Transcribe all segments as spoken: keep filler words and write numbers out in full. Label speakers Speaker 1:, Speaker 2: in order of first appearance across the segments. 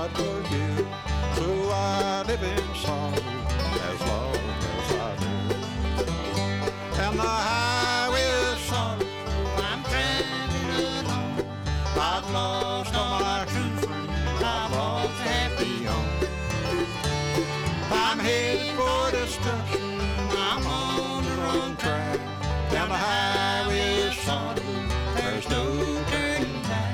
Speaker 1: cannot forgive. So I live in sorrow as long as I live. And the highway is sorrow, I'm traveling alone. I've lost all my true friends, I've lost happy home. I'm headed for destruction, I'm on the wrong track. Down the highway is sorrow, there's no turning back.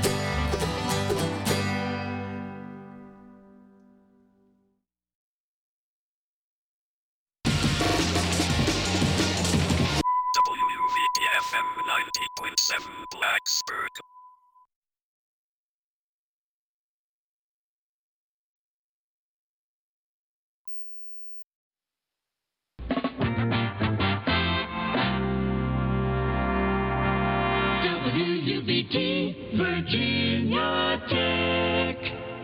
Speaker 2: W V T F M ninety point seven Blacksburg.
Speaker 3: W U V T Virginia Tech.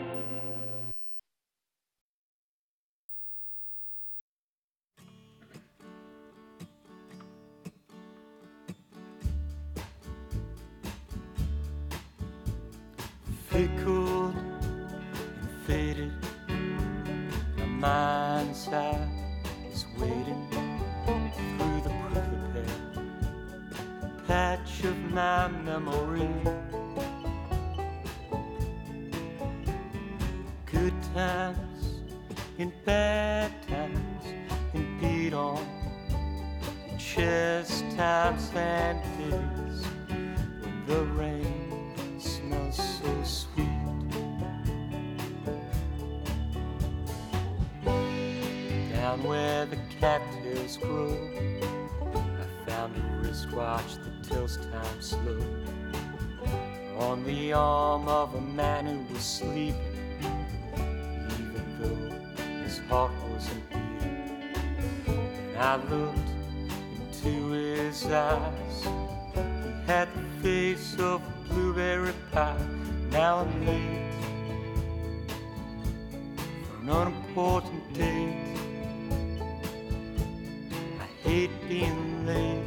Speaker 4: Fickle and faded, my mind's eye is waiting through the prickly pear patch of my memory. Good times and bad times and beat on chest times and days when the rain smells so sweet. Down where the cattails grow, I found a wristwatch that tells time slow. On the arm of a man who was sleeping, even though his heart wasn't beating. And I looked into his eyes, he had the face of a blueberry pie. Now I'm late for an unimportant date. I hate being late.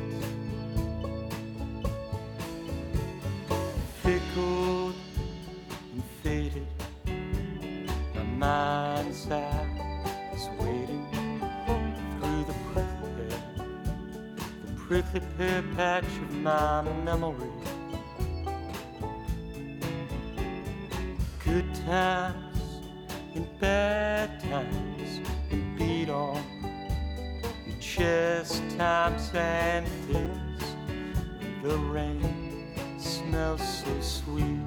Speaker 4: Fickled and faded, my mind's eye is waiting through the prickly pear, the prickly pear patch of my memory. Good times and bad times and beat on your chest times and days when the rain smells so sweet.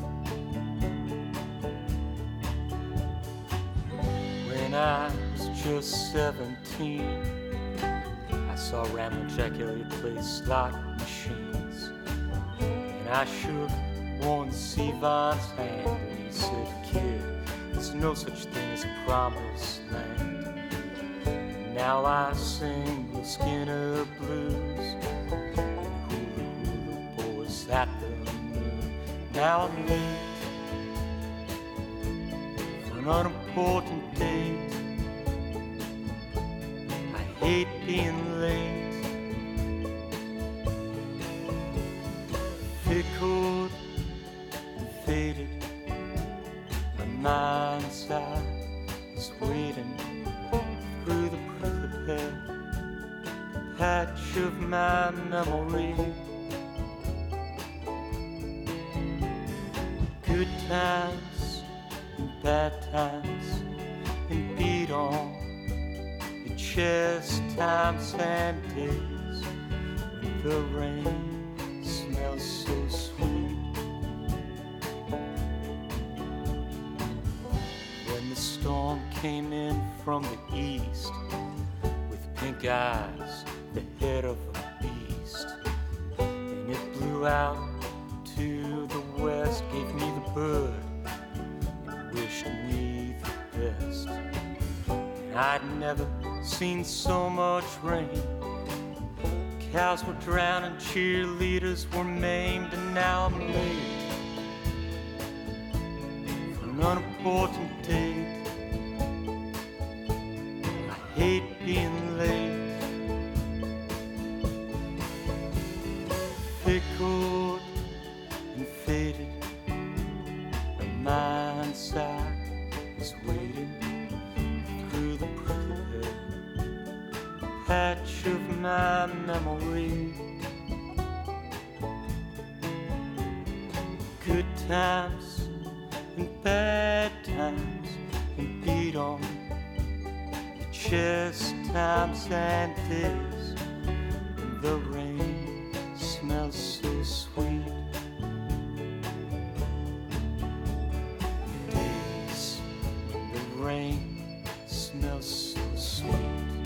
Speaker 4: When I was just seventeen, I saw Ramblin' Jack Elliott play slot machines, and I shook Warren Zevon's hand, and he said, "Kid, there's no such thing as a promised land." And now I sing Will Skinner blues and hula hula boys at the moon. Now I'm late for an unimportant date. I hate being late. Fickled and faded, my mind's eye is waiting through the prickly pear patch of my memory. Good times and bad times and beat on your chest times and days when the rain smells so sweet. When the storm came in from the east with pink eyes, the head of a beast, and it blew out to the west, gave me the bird and wished me the best. And I'd never seen so much rain. Cows were drowning, cheerleaders were maimed, and now I'm late for an unimportant date. I hate being late. Fickled and faded, my mind's eye was waiting through the prickly patch of my memory. Good times and bad times and beat on the chest times and days. And the rain smells so sweet. Days when the rain smells so sweet.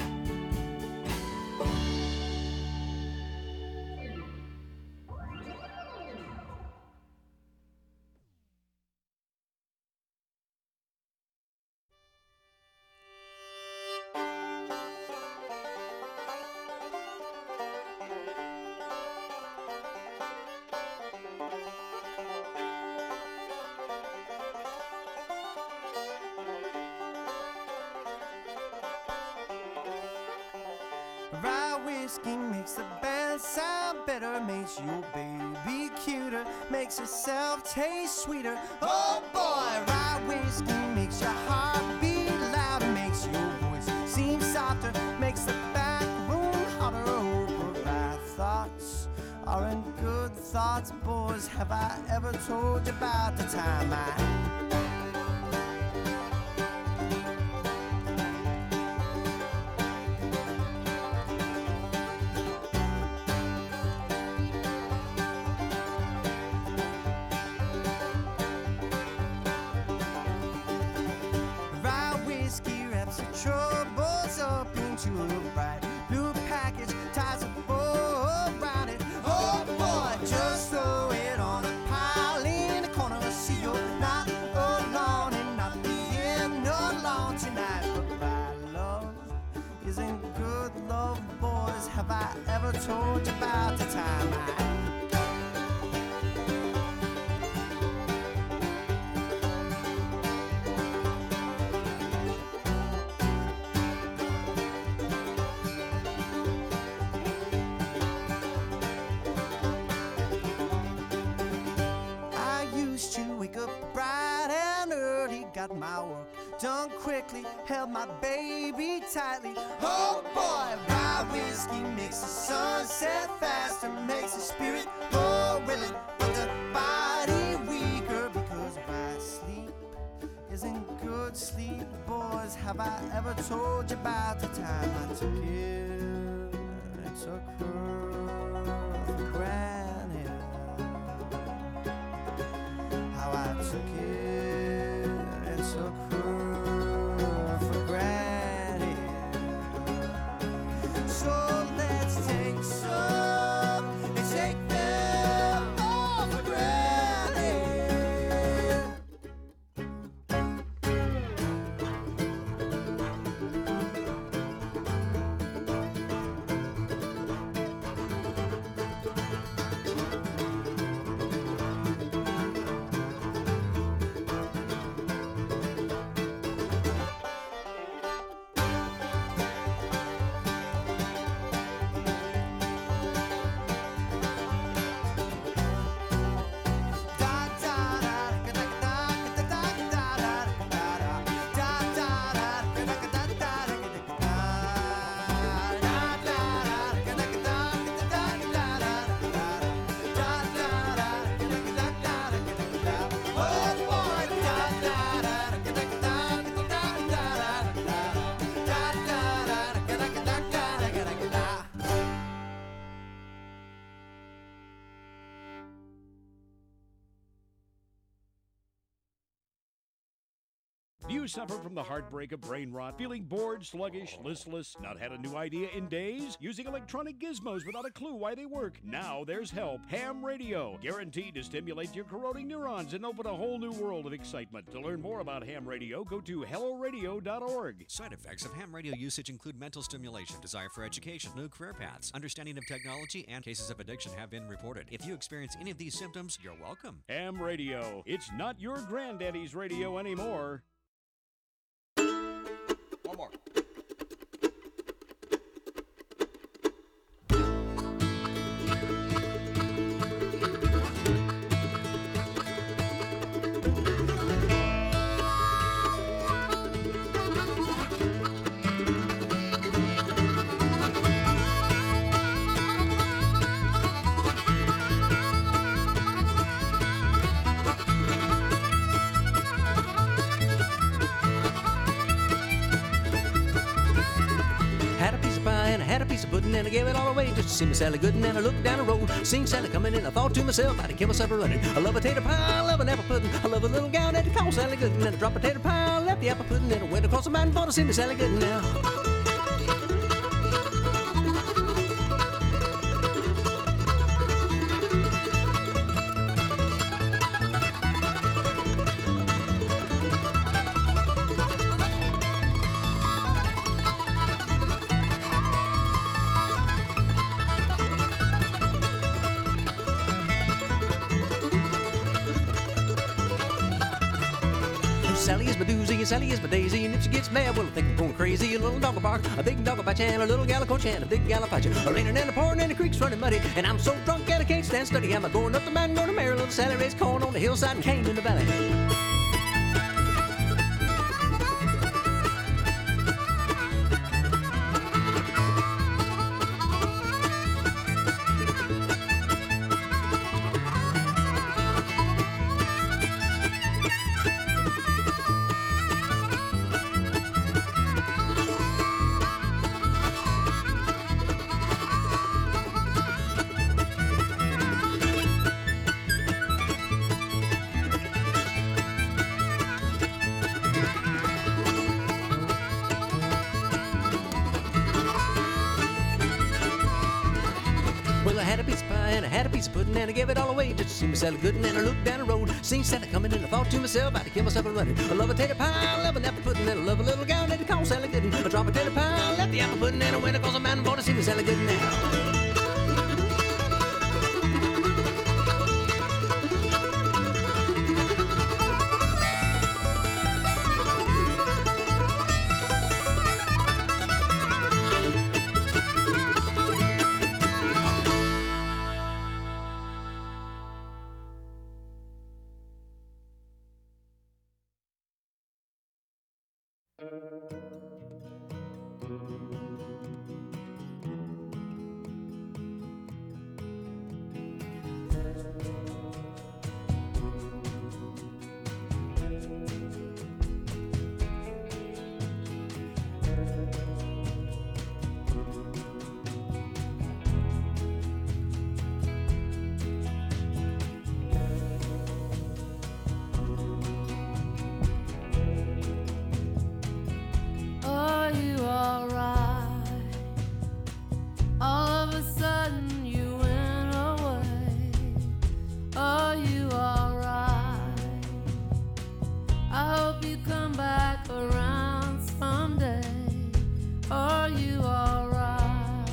Speaker 5: Rye whiskey makes the band sound better, makes your baby cuter, makes herself taste sweeter. Oh boy, rye whiskey makes your heart beat louder, makes your voice seem softer, makes the back room hotter. Oh, but rye thoughts aren't good thoughts, boys. Have I ever told you about the time I troubles up into a bright blue package, ties a bow around it. Oh boy, just throw it on a pile in the corner. See, you're not alone and not being alone tonight. But my love isn't good love, boys. Have I ever told you about the time I got my work done quickly, held my baby tightly. Oh boy, rye whiskey makes the sun set faster, makes the spirit more willing, but the body weaker because rye sleep isn't good sleep, boys. Have I ever told you about the time I took it and took her for granted? How I took it took her for granted. So let's take some and take them all for granted.
Speaker 6: Do you suffer from the heartbreak of brain rot, feeling bored, sluggish, listless, not had a new idea in days, using electronic gizmos without a clue why they work? Now there's help. Ham Radio, guaranteed to stimulate your corroding neurons and open a whole new world of excitement. To learn more about Ham Radio, go to hello radio dot org.
Speaker 7: Side effects of ham radio usage include mental stimulation, desire for education, new career paths, understanding of technology, and cases of addiction have been reported. If you experience any of these symptoms, you're welcome.
Speaker 6: Ham Radio. It's not your granddaddy's radio anymore.
Speaker 8: One more. had a piece of pudding and I gave it all away just to see Miss Sally Gooden. And I looked down the road, seen Sally coming in. I thought to myself, I'd kill myself a running. I love a tater pie, I love an apple pudding. I love a little gal that they call Sally Gooden. And I dropped a tater pie, I left the apple pudding. And I went across the mountain for to see Miss Sally Gooden now. Sally is my doozy and Sally is my daisy, and if she gets mad, well, I think I'm going crazy. A little dog will bark, a big dog will bite you, and a little gal will coach you, and a big gal will fight you. A raining and a pouring and the creek's running muddy, and I'm so drunk that I can't stand steady. I'm a going up the mountain, going to marry little Sally, raise corn on the hillside and cane in the valley. Well, I had a piece of pie and I had a piece of pudding and I gave it all away just to see Miss Sally Gooden. And I looked down the road, seen Sally coming, and I thought to myself, I'd kill myself a running. I love a tater pie, I love an apple pudding, and I love a little gal that they call Sally Gooden. I dropped a tater pie, I left the apple pudding, and I went across the mountain for to see Miss Sally Gooden now.
Speaker 9: Are you alright? All of a sudden you went away. Are you alright? I hope you come back around someday. Are you alright?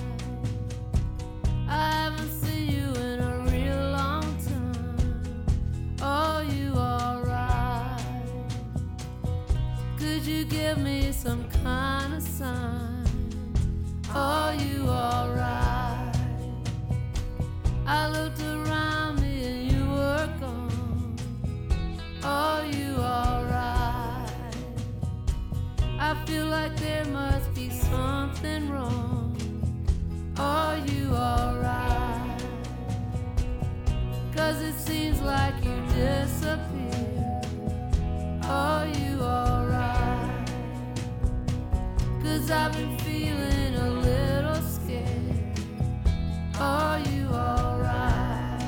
Speaker 9: I haven't seen you in a real long time. Are you alright? Could you give me some kind of sign? Are you alright? I looked around me and you were gone. Are you alright? I feel like there must be something wrong. Are you alright? 'Cause it seems like you disappeared. Are you alright? 'Cause I've been feeling a little scared. Are you alright?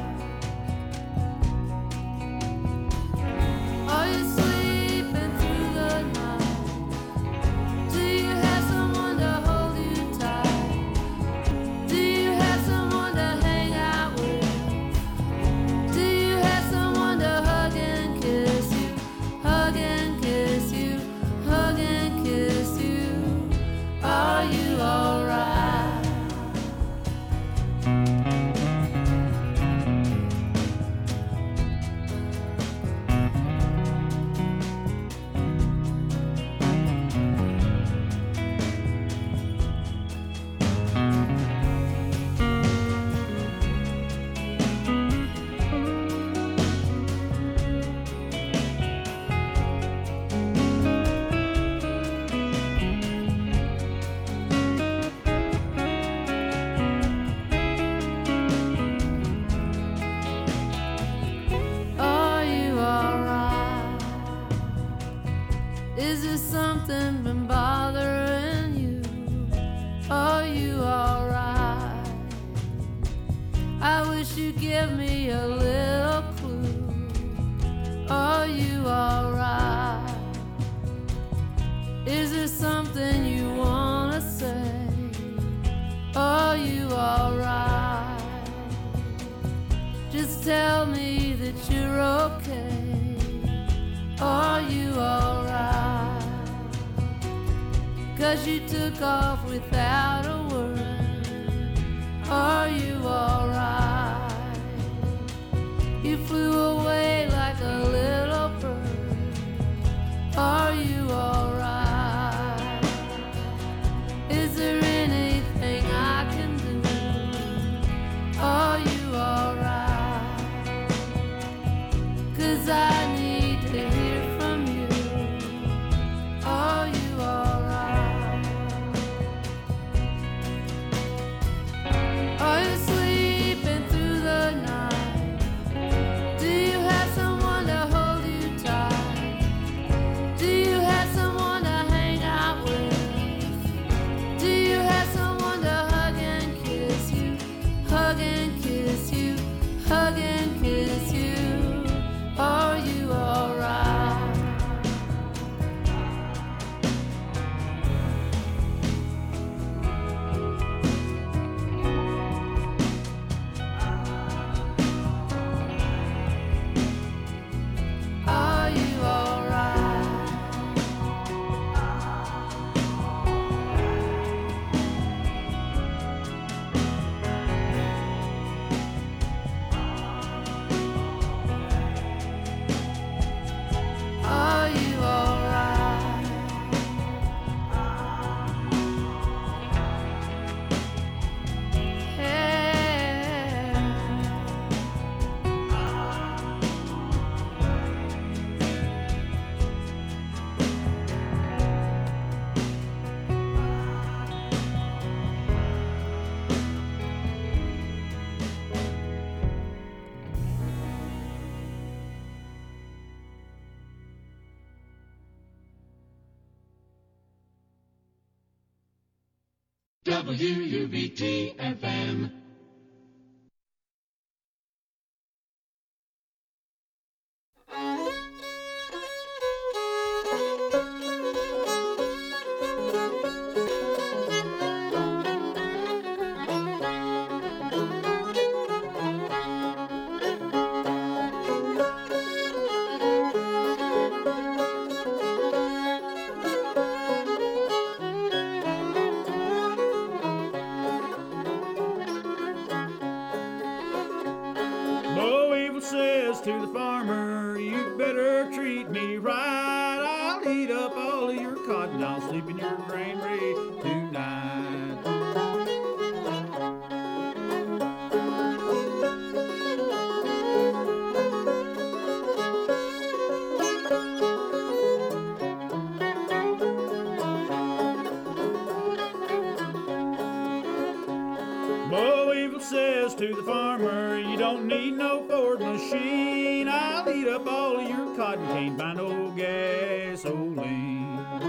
Speaker 9: Are you sleeping through the night? Do you have someone to hold you tight? Do you have someone to hang out with? Do you have someone to hug and kiss you? Hug and kiss you, hug and kiss you. Are you alright? Are you alright? Is there something been bothering you? Are you alright? I wish you'd give me a little clue. Are you alright? Is there something you wanna say? Are you alright? Just tell me that you're okay. Are you alright? 'Cause you took off without a word. Are you alright? You flew away like a little bird. Are you alright? Is there anything I can do? Are you alright? 'Cause I need to hear from you. Are you alright? Are you sleeping through the night? Do you have someone to hold you tight? Do you have someone to hang out with? Do you have someone to hug and kiss you? Hug and kiss you, hug and kiss you. Are you alright? Are you alright? Are you alright? Hey.
Speaker 3: W U B T F M.
Speaker 10: Bo Evil says to the farmer, you better treat me right. I'll eat up all of your cotton. I'll sleep in your granary tonight. Bo Evil says to the farmer, you don't need no Ford machine. I'll eat up all of your cotton, can't buy no gasoline.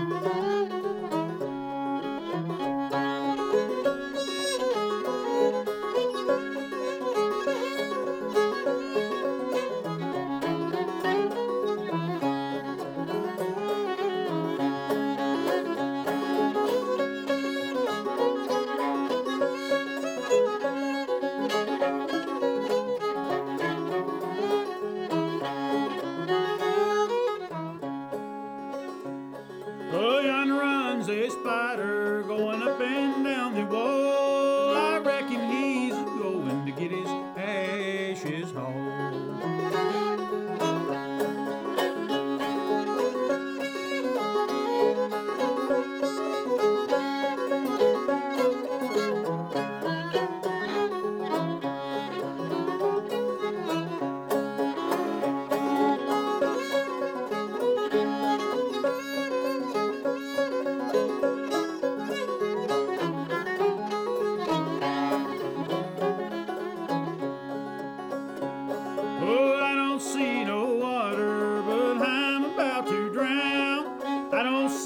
Speaker 10: Oh, yonder runs a spider going up and down the wall. I reckon he's going to get his ashes hauled.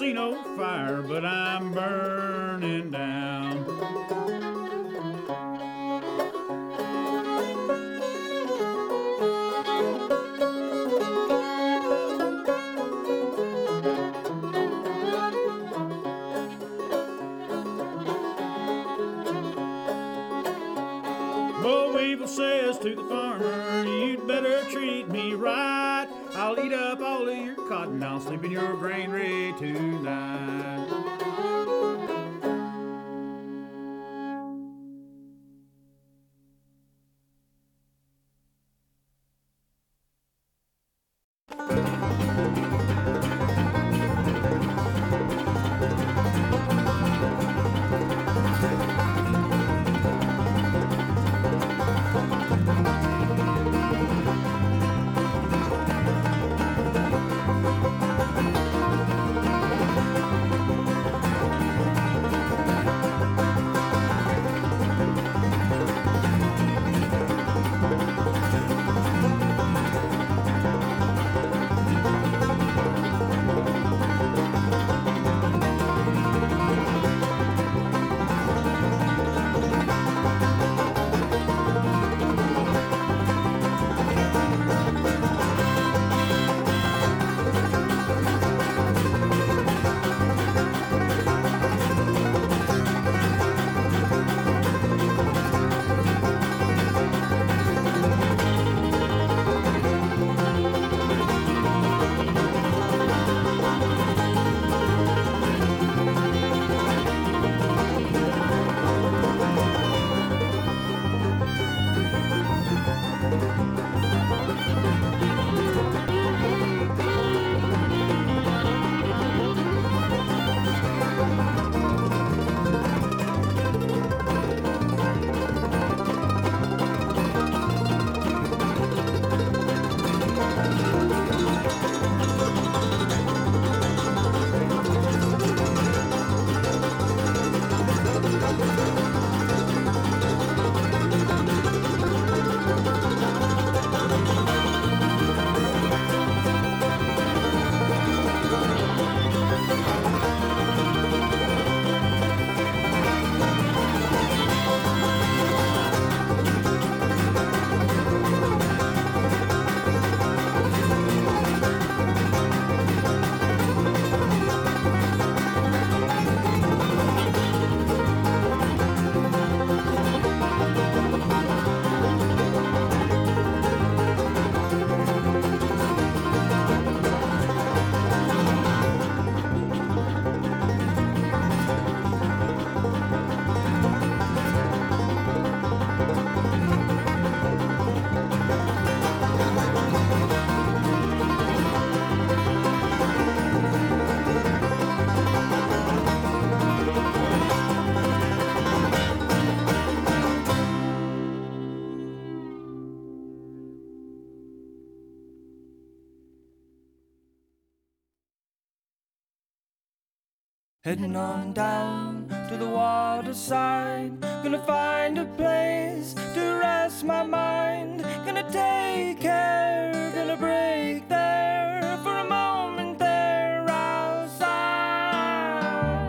Speaker 10: see no fire, but I'm burning down. Bo Weevil says to the farmer, you'd better treat me right. I'll eat up all of your cotton, I'll sleep in your granary tonight.
Speaker 11: Heading on down to the waterside, gonna find a place to rest my mind. Gonna take care, gonna break there for a moment there outside.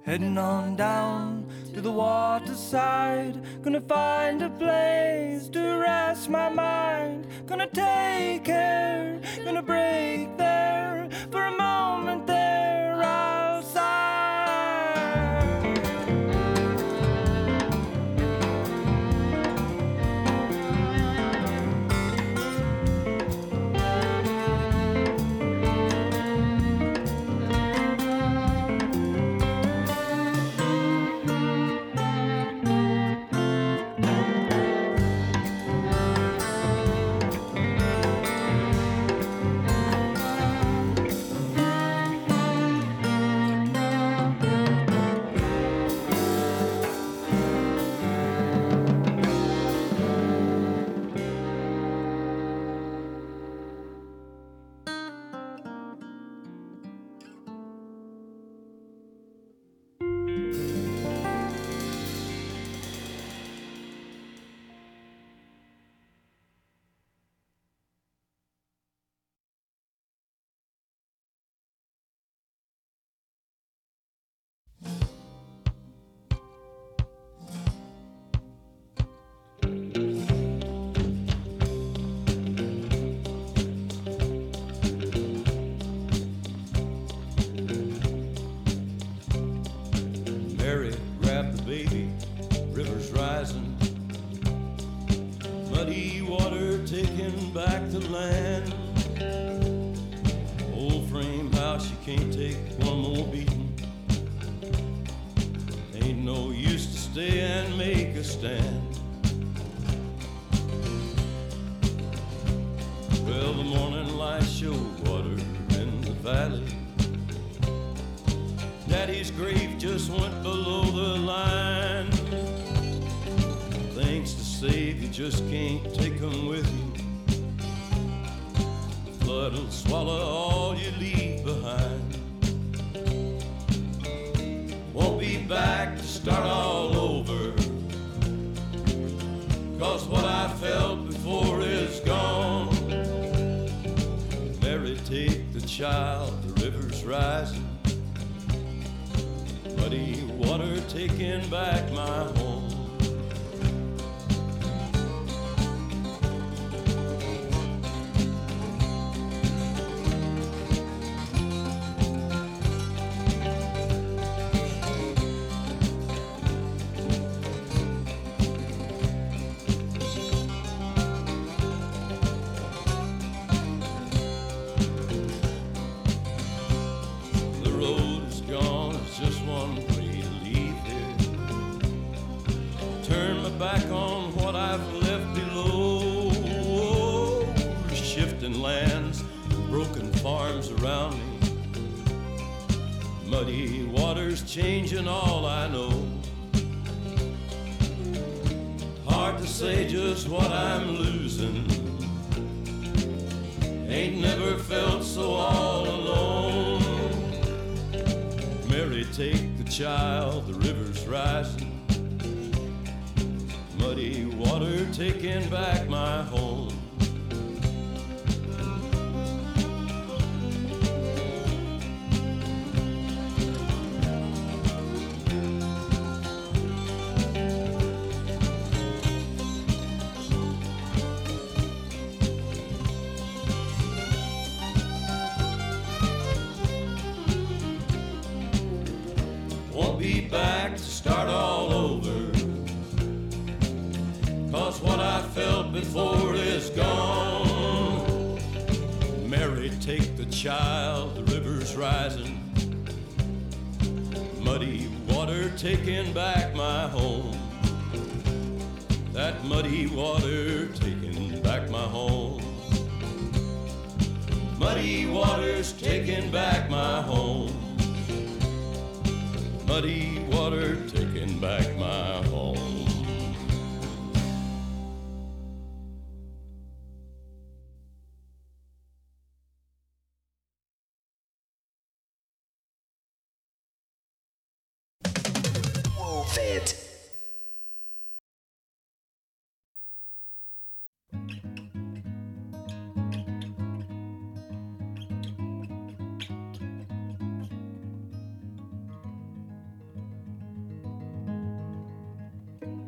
Speaker 11: Heading on down to the waterside, gonna find a place to rest my mind. Gonna take care, gonna break there for a moment there outside.
Speaker 12: Mary grabbed the baby, rivers rising, muddy water taking back the land. Old frame house, you can't take one more beating. Ain't no use to stay and make a stand. Well, the morning light showed water in the valley. Daddy's grave just went below the line. Things to save, you just can't take them with you. The flood will swallow all you leave behind. Won't be back to start all over, 'cause what I felt before is gone. Mary, take the child, the river's rising, muddy water taking back my home. The road is gone, it's just one way to leave here. Turn my back on what I've left below. Shifting lands, broken farms around me, muddy waters changing all I know. Hard to say just what I'm losing. Ain't never felt so all alone. Mary, take the child, the river's rising, muddy water taking back my home. Won't be back to start all over, 'cause what I felt before is gone. Mary, take the child, the river's rising, muddy water taking back my home. That muddy water taking back my home. Muddy water's taking back my home. Muddy water taking back my home.
Speaker 13: Fit.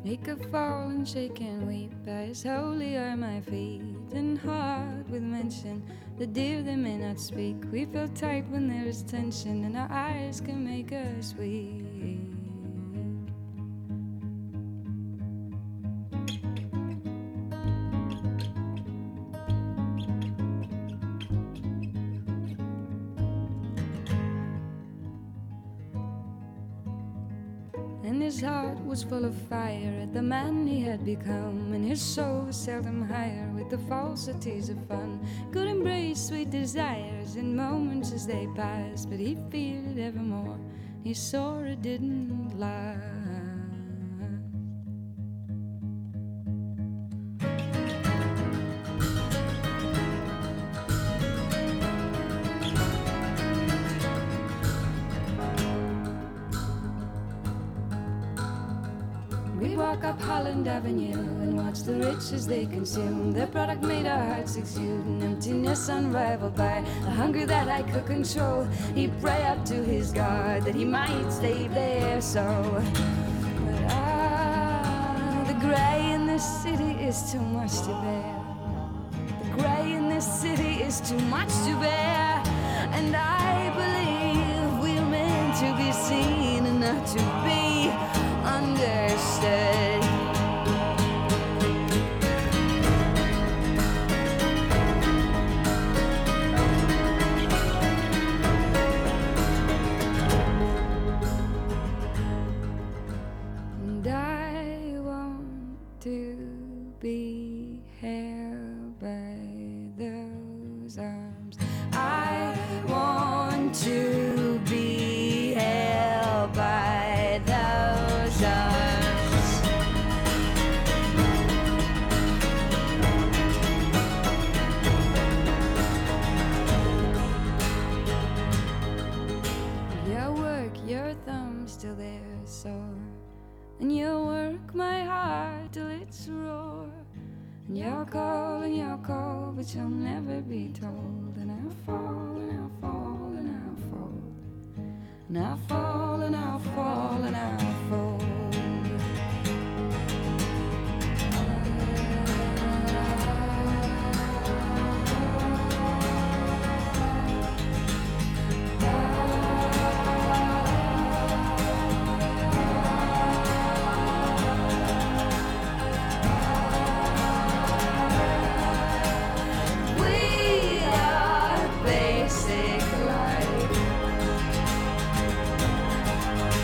Speaker 9: He could fall and shake and weep, as holy are my feet, and hard with mention, the dear they may not speak. We feel tight when there is tension, and our eyes can make us weak. And his heart was full of fire at the man he had become, and his soul was seldom higher with the falsities of fun. Could embrace sweet desires in moments as they passed, but he feared it evermore. He saw it didn't last. We'd walk up Holland Avenue and watch the rich as they consume. Their product made our hearts exude an emptiness unrivaled by the hunger that I could control. He'd pray up to his God that he might stay there so. But ah, the grey in this city is too much to bear. The grey in this city is too much to bear. And I believe we're meant to be seen and not to be understood. And I want to be held by those arms. I want to be held by those arms. Your work, your thumb's still there sore, and you'll work my heart till it's roar. And you'll call and you'll call, but you'll never be told. And I'll fall and I'll fall and I'll fall. And I'll fall and I'll fall and I'll fall. We are basic life.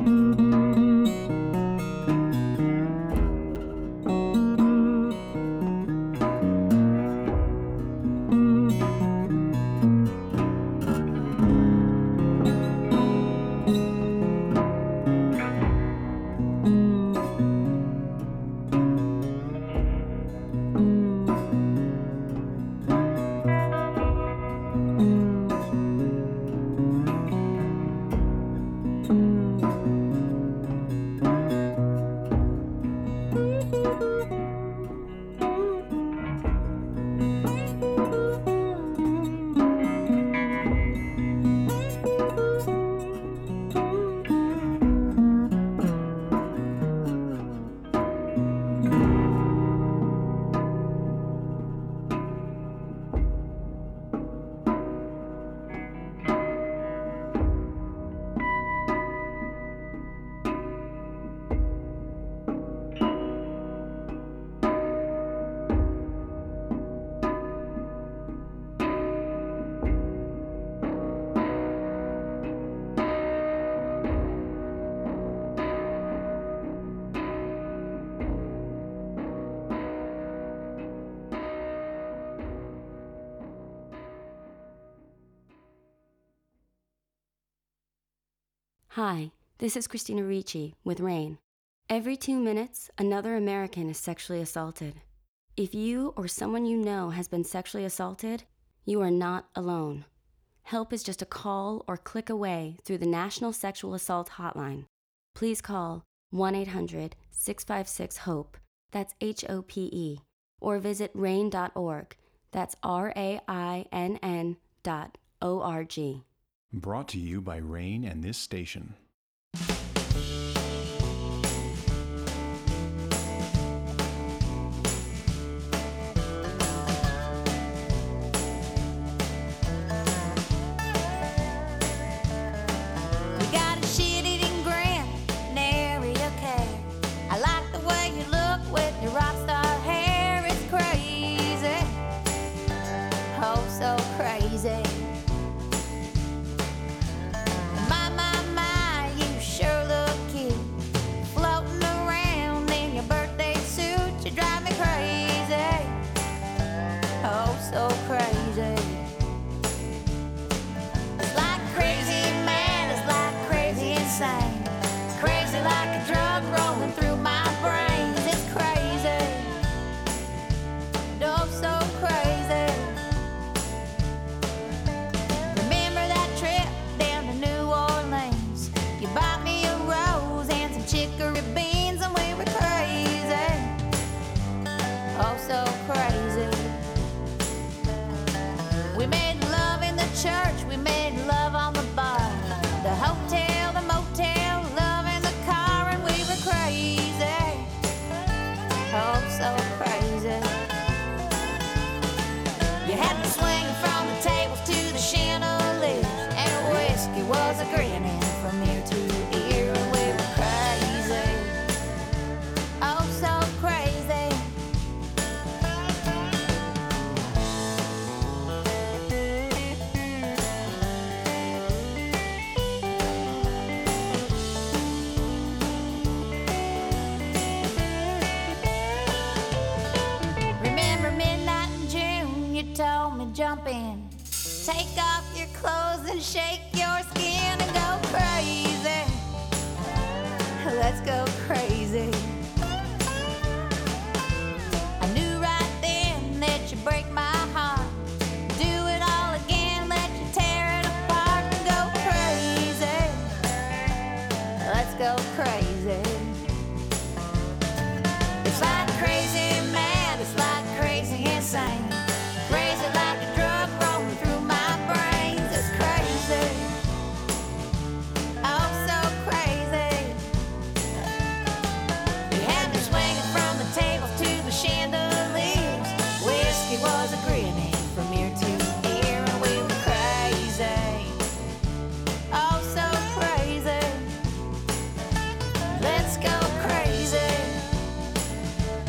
Speaker 14: Hi, this is Christina Ricci with RAIN. Every two minutes, another American is sexually assaulted. If you or someone you know has been sexually assaulted, you are not alone. Help is just a call or click away through the National Sexual Assault Hotline. Please call one eight hundred six five six HOPE, that's H O P E, or visit rain dot org, that's R A I N N dot O R G.
Speaker 15: Brought to you by RAIN and this station.
Speaker 16: Jump in, take off your clothes and shake your skin and go crazy. Let's go crazy. I knew right then that you break my heart. Do it all again, let you tear it apart and go crazy. Let's go crazy. It's like crazy mad, it's like crazy insane. Crazy like a drug rolling through my brains. It's crazy. Oh, so crazy. You had me swinging from the tables to the chandeliers. Whiskey was a grinning from ear to ear, and we were crazy. Oh, so crazy. Let's go crazy.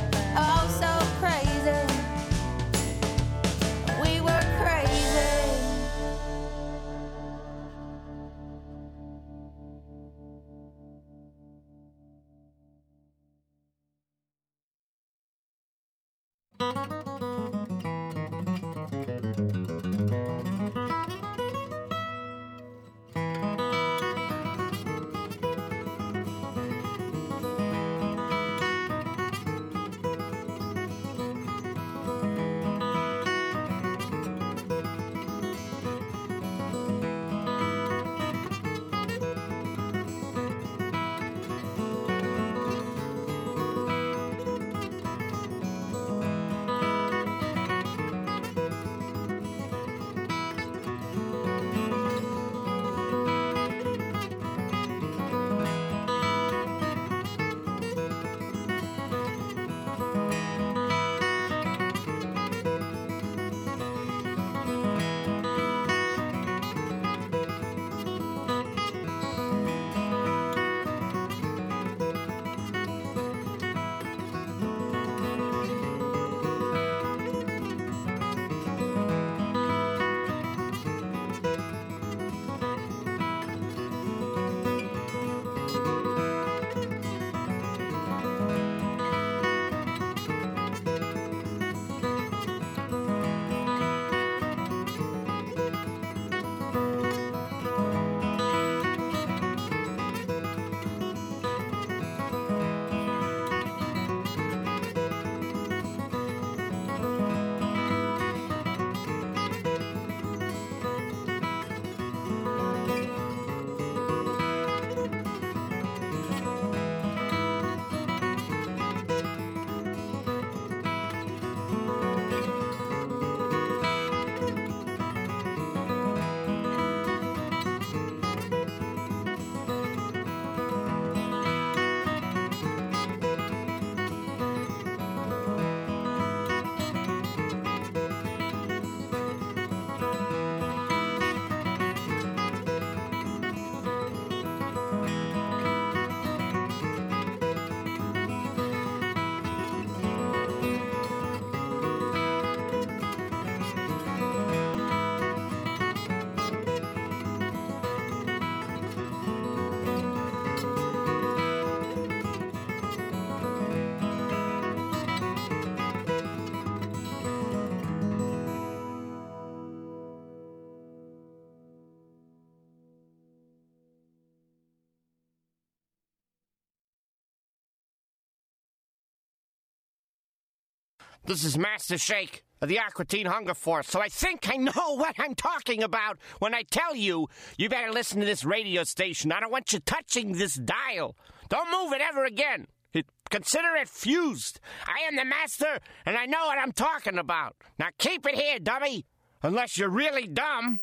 Speaker 17: This is Master Shake of the Aqua Teen Hunger Force, so I think I know what I'm talking about when I tell you you better listen to this radio station. I don't want you touching this dial. Don't move it ever again. It, consider it fused. I am the master, and I know what I'm talking about. Now keep it here, dummy, unless you're really dumb.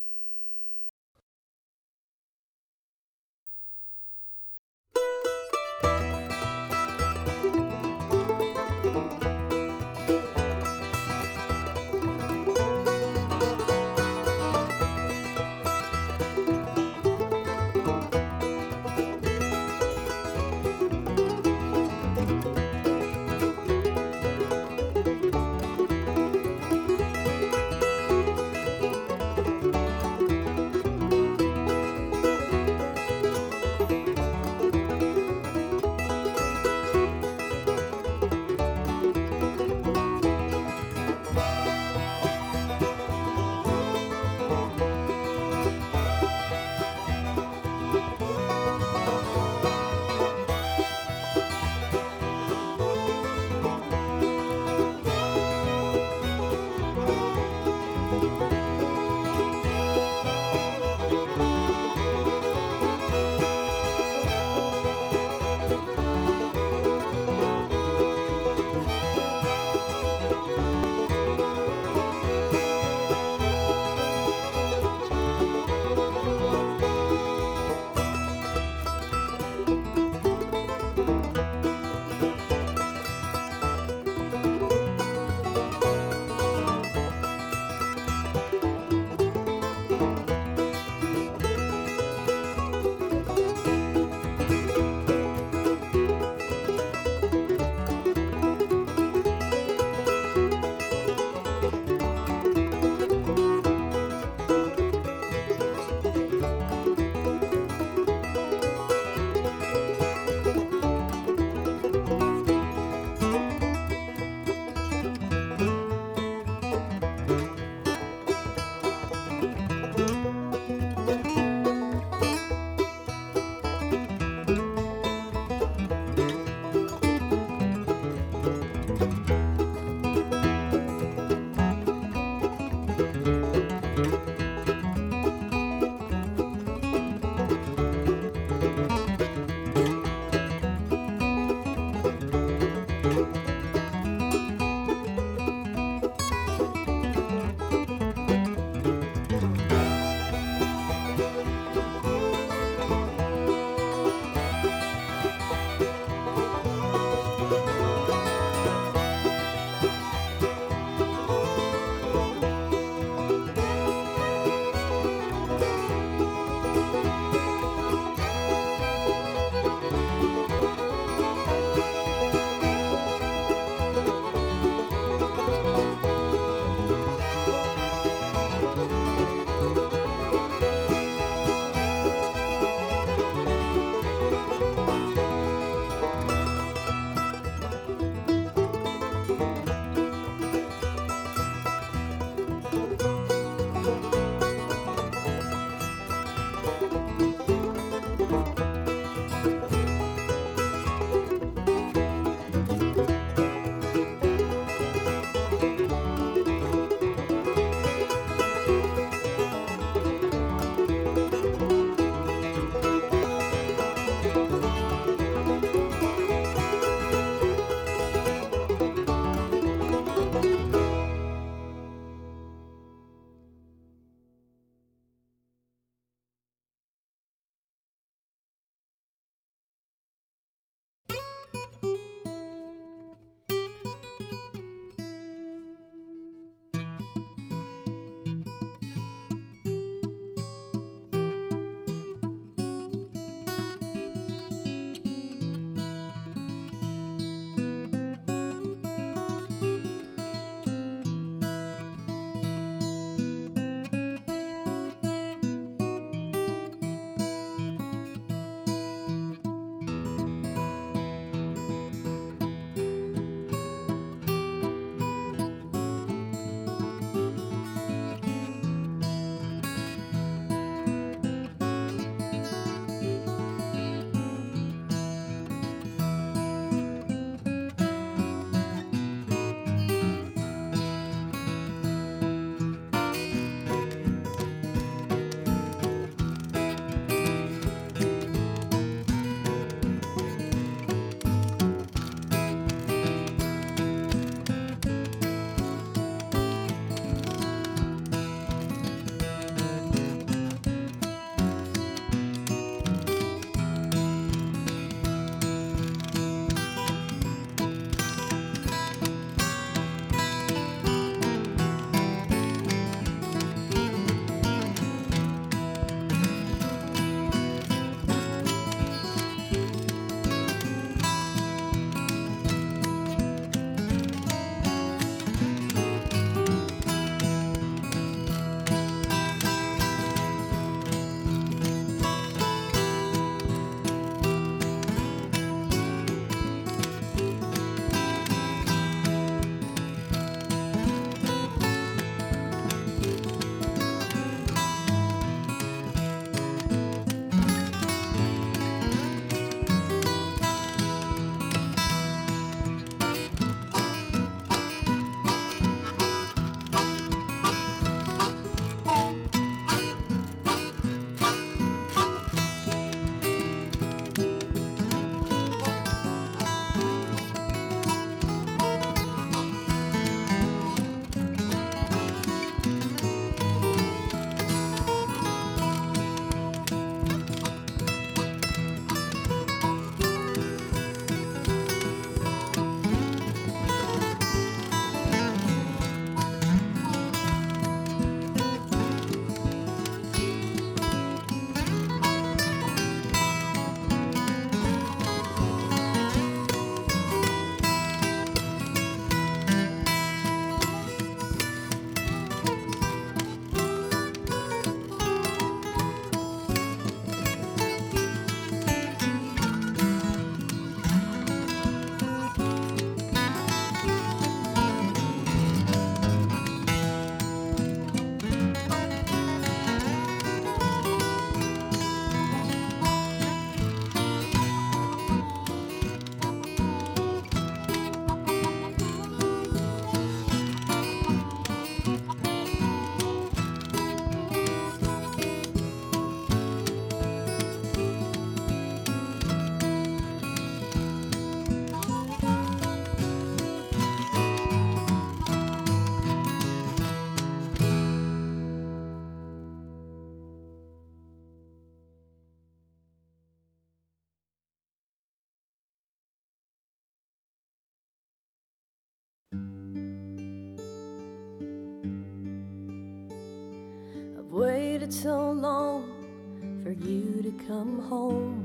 Speaker 18: waited so long for you to come home.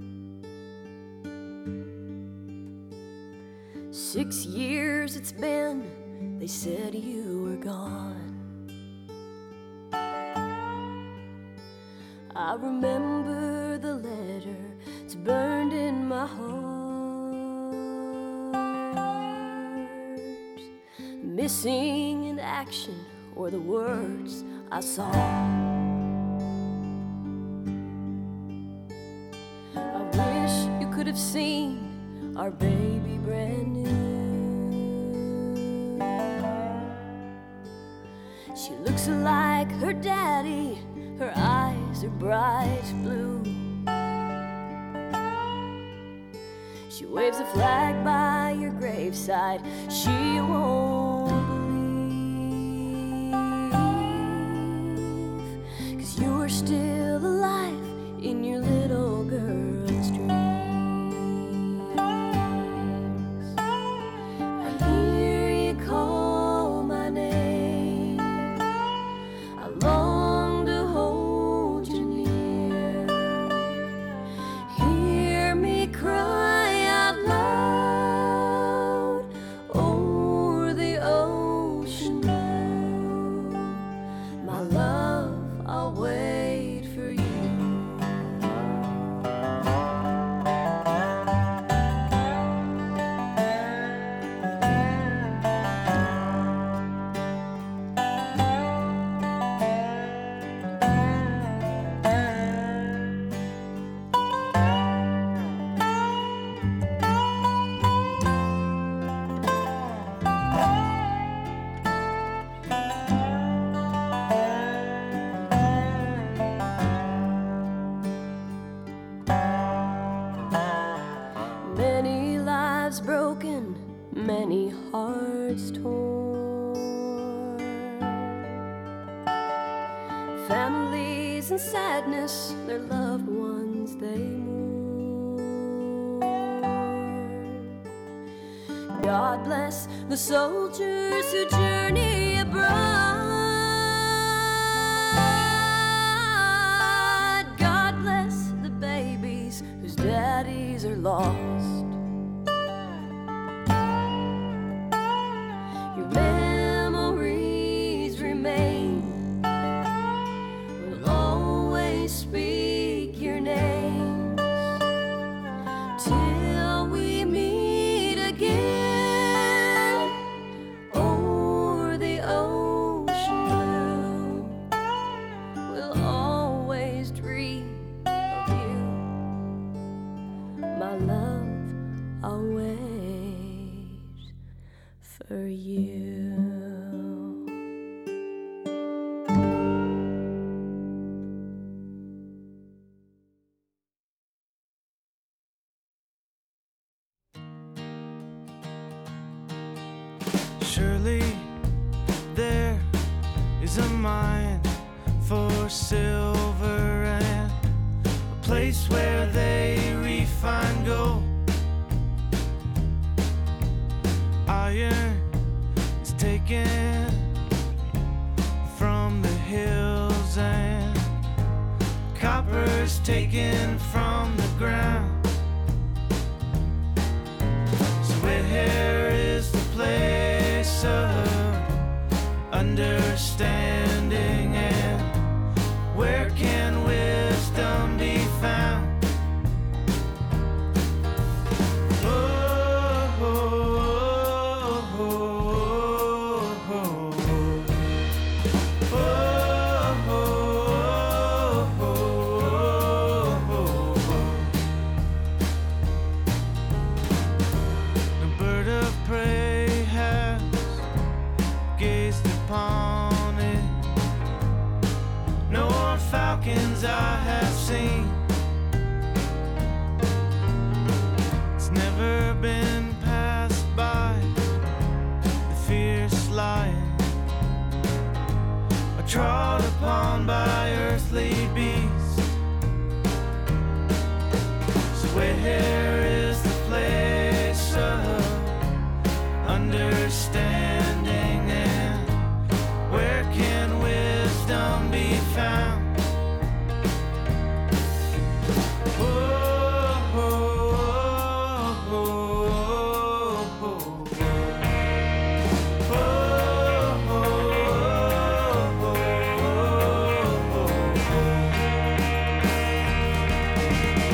Speaker 18: Six years it's been, they said you were gone. I remember the letter, it's burned in my heart. Missing in action were the words I saw. I wish you could have seen our baby brand new. She looks like her daddy, her eyes are bright blue. She waves a flag by your graveside, she won't believe, 'cause you are still alive in your little girl's dreams. I hear you call my name, I long to hold you near. Hear me cry out loud o'er the ocean blue. My love, I'll wait for you. Many lives broken, many hearts torn. Families in sadness, their loved ones they mourn. God bless the soldiers who journey abroad. God bless the babies whose daddies are lost. Your memories remain, will always speak your names till we meet again o'er the ocean blue. We'll always dream of you, my love. I'll wait for you.
Speaker 19: Surely there is a mine for silver and a place where they refine gold. Iron is taken from the hills and copper's taken from the ground. So where is the place of understanding, and where can wisdom be found? I have seen. It's never been passed by the fierce lion, or trod upon by earthly beasts. So where